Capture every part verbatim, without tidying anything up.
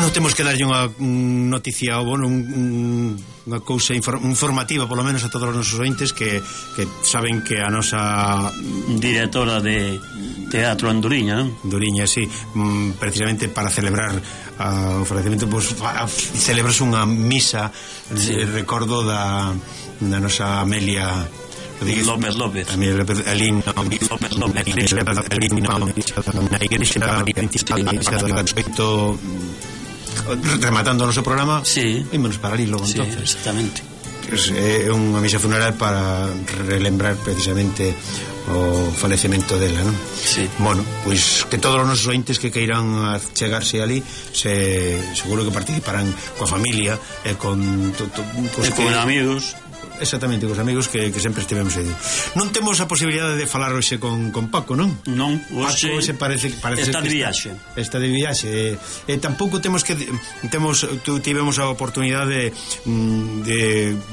Bueno, temos que darlle unha noticia, bueno, un, un, unha cousa infor, informativa, polo menos a todos os nosos ointes que, que saben que a nosa directora de teatro en Duriña, non? Duriña, sí, precisamente para celebrar uh, o falecemento, pues, celebrase unha misa, sí. de recordo da, da nosa Amelia López López Amelia López Alín López López na igrexa rematando o noso programa, sí. Ímonos para ali logo, sí, entonces. Exactamente. Pues, é unha misa funeral para relembrar precisamente o falecemento dela, non? Sí. Bueno, pois que todos os nosos ointes que queiran chegarse ali, se, seguro que participarán coa familia e con, to, to, e con amigos. Exactamente, cos amigos que, que sempre estivemos aí. Non temos a posibilidade de falar hoxe con, con Paco, non? Non, hoxe Paco, parece, parece está de viaxe. Está, está de viaxe. E, e tampouco temos que temos tu, tivemos a oportunidade de, de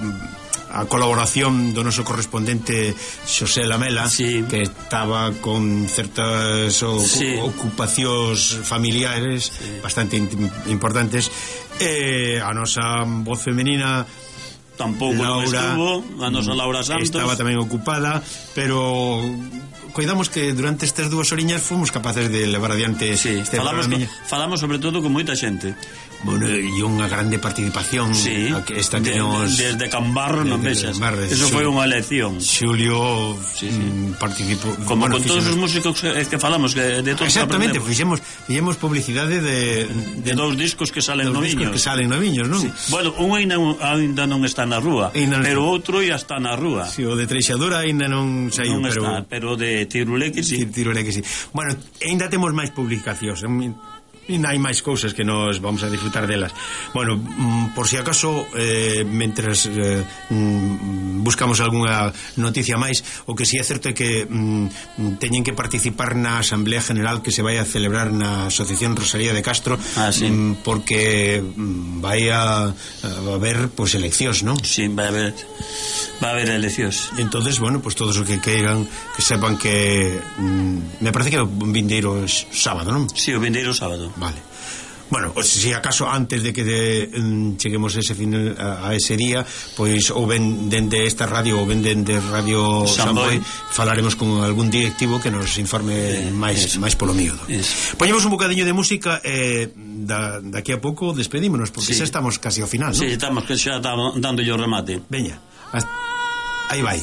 a colaboración do noso correspondente Xosé Lamela, sí. que estaba con certas o, sí. ocupacións familiares, sí. bastante importantes, e a nosa voz femenina tampouco non estuvo, a nosa Laura Santos estaba tamén ocupada, pero cuidamos que durante estas dúas oriñas fomos capaces de levar adiante sí, este falamos, con, falamos sobre todo con moita xente. Bueno, e unha grande participación, sí, esta que de, nos desde Cambarro non vexas. Eso foi unha elección. Xulio sí, sí. Mm, participou como bueno, con todos os músicos que falamos que de todos exactamente, fixemos, fixemos publicidade de, de, de dous discos que salen noviños que salen noviños, non? Sí. Bueno, un ainda, ainda non está na rúa, non pero está. Outro ya está na rúa. Si, sí, o de Treixadura ainda non saiu, non pero está, pero de Tirulé que sí. Tirulé que sí. Bueno, ainda temos máis publicacións. E hai máis cousas que nos vamos a disfrutar delas. Bueno, por si acaso eh, mentras eh, buscamos algunha noticia máis, o que si é certo é que mm, teñen que participar na Asamblea General que se vai a celebrar na Asociación Rosalía de Castro, ah, sí. mm, porque mm, vai a, a haber pues, eleccións, non? Sí, vai a haber vai a haber eleccións. Entonces, bueno, pues todos os que queiran que sepan que mm, me parece que o vindeiro sábado, non? Sí, o vindeiro sábado. Vale. Bueno, si acaso antes de que de, um, cheguemos ese final, a, a ese día, pois ou ben dende esta radio ou ben dende Radio Samboy, falaremos con algún directivo que nos informe eh, máis máis polo mío. Poñemos un bocadiño de música e eh, da, daqui a pouco despedímonos porque sí. xa estamos casi ao final, ¿no? Sí, estamos que xa estamos dando yo remate. Veña, aí vai.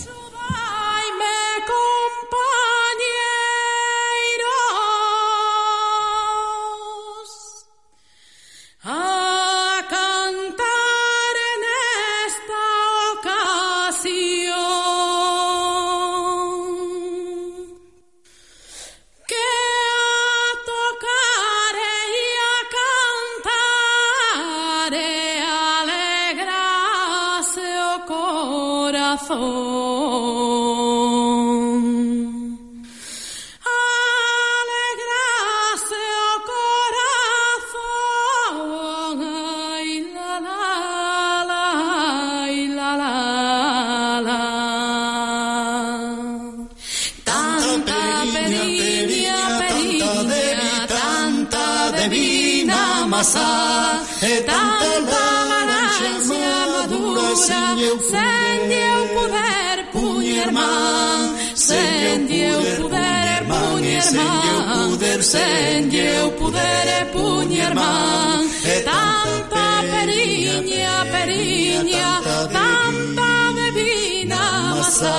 Sen eu puder e puñer man e tanta periña, periña, tanta bebina masá.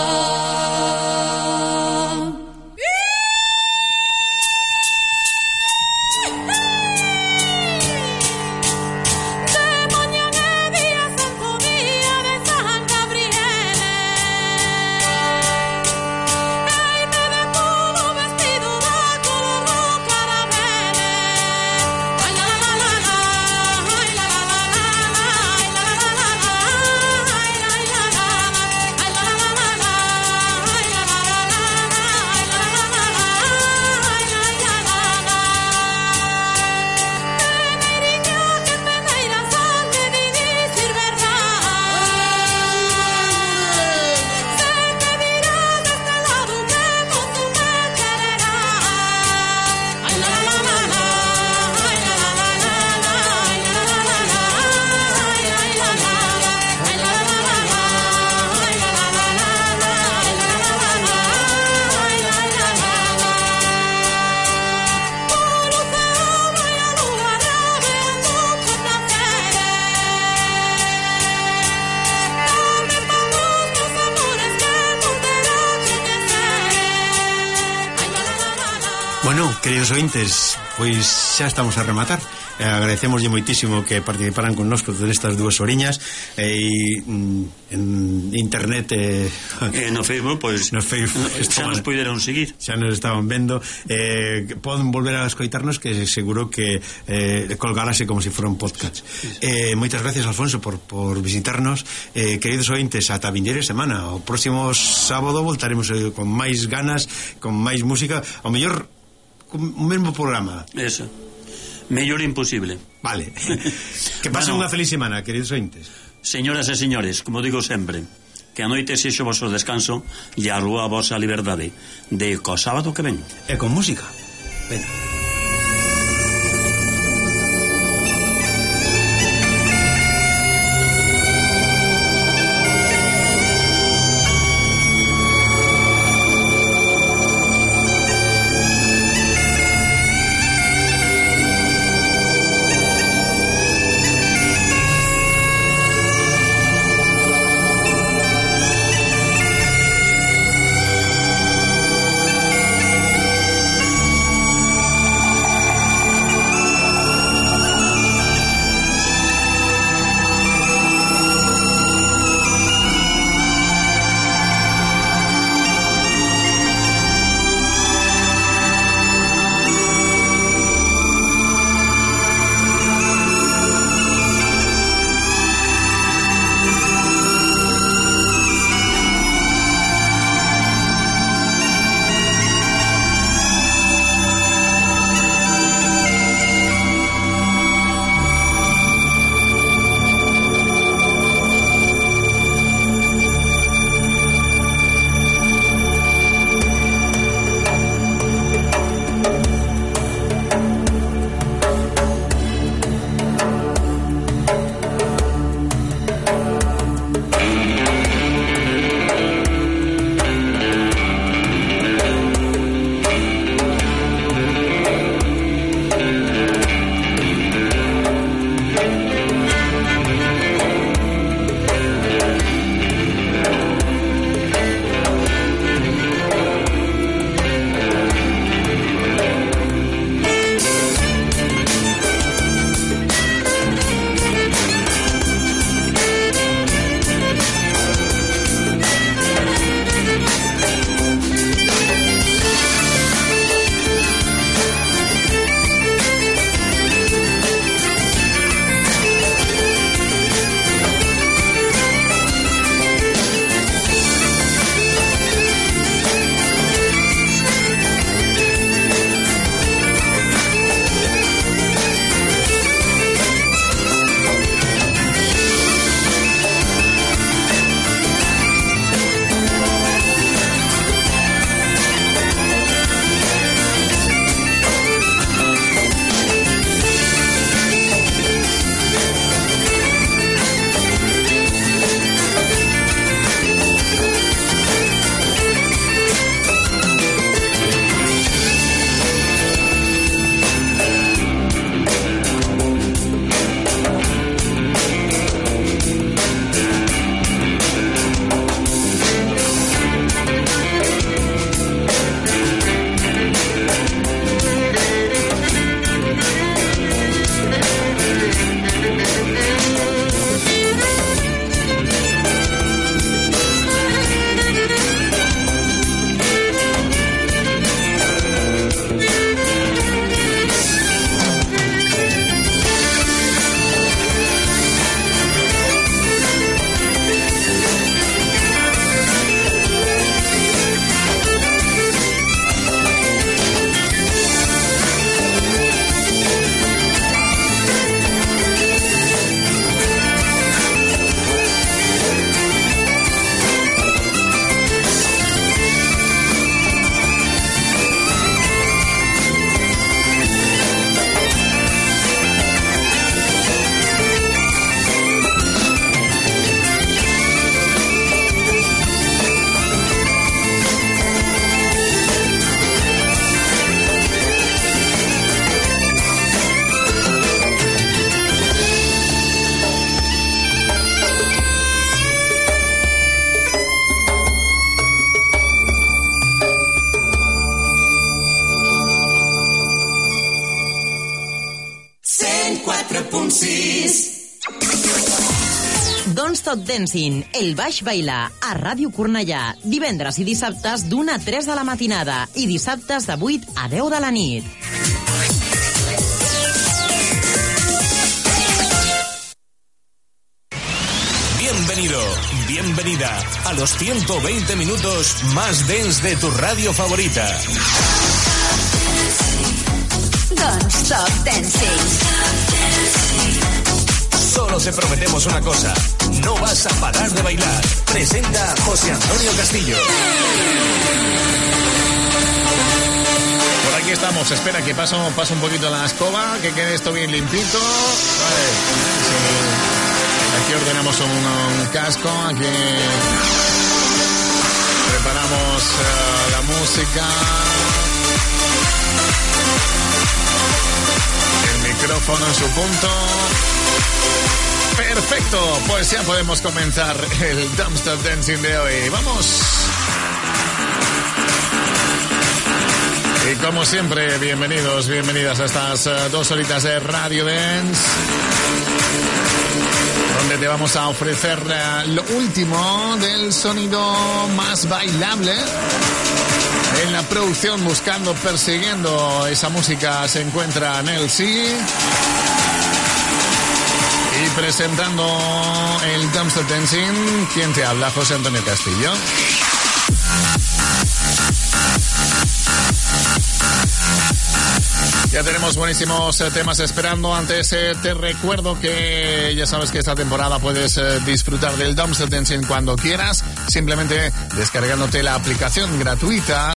Bueno, queridos ointes, pois xa estamos a rematar. Eh, agradecemoslle moitísimo que participaran con nosco nestas dúas oriñas e eh, en internet eh, eh, no Facebook, pois no Facebook xa nos puderon seguir, xa nos estaban vendo, eh, poden volver a escoitarnos, que seguro que eh, colgarase como se si fora un podcast. eh, moitas gracias, Alfonso, por, por visitarnos. eh, queridos ointes, ata vindeira semana, o próximo sábado voltaremos eh, con máis ganas, con máis música, ao mellor o mesmo programa. Eso. Mellor imposible. Vale. Que pasen bueno, unha feliz semana, queridos ointes. Señoras e señores, como digo sempre, que a noite sexo vosso descanso e a rúa a vosa liberdade. De co sábado que ven. E con música. Venga. punt sis. Don't Stop Dancing, el baix bailar, a Ràdio Cornellà, divendres i dissabtes d'una a tres de la matinada i dissabtes de vuit a deu de la nit. Bienvenido, bienvenida a los ciento veinte minutos más dance de tu radio favorita. Don't Stop Dancing. Solo te prometemos una cosa, no vas a parar de bailar. Presenta José Antonio Castillo. Por aquí estamos, espera que paso, paso un poquito la escoba, que quede esto bien limpito. Vale, sí. Aquí ordenamos un, un casco, aquí preparamos uh, la música, el micrófono en su punto. Perfecto, pues ya podemos comenzar el Don't Stop Dancing de hoy. ¡Vamos! Y como siempre, bienvenidos, bienvenidas a estas uh, dos horitas de Radio Dance, donde te vamos a ofrecer uh, lo último del sonido más bailable. En la producción, buscando, persiguiendo esa música, se encuentra Nelsi. Y presentando el Don't Stop Dancing, ¿quién te habla? José Antonio Castillo. Ya tenemos buenísimos temas esperando. Antes eh, te recuerdo que ya sabes que esta temporada puedes eh, disfrutar del Don't Stop Dancing cuando quieras, simplemente descargándote la aplicación gratuita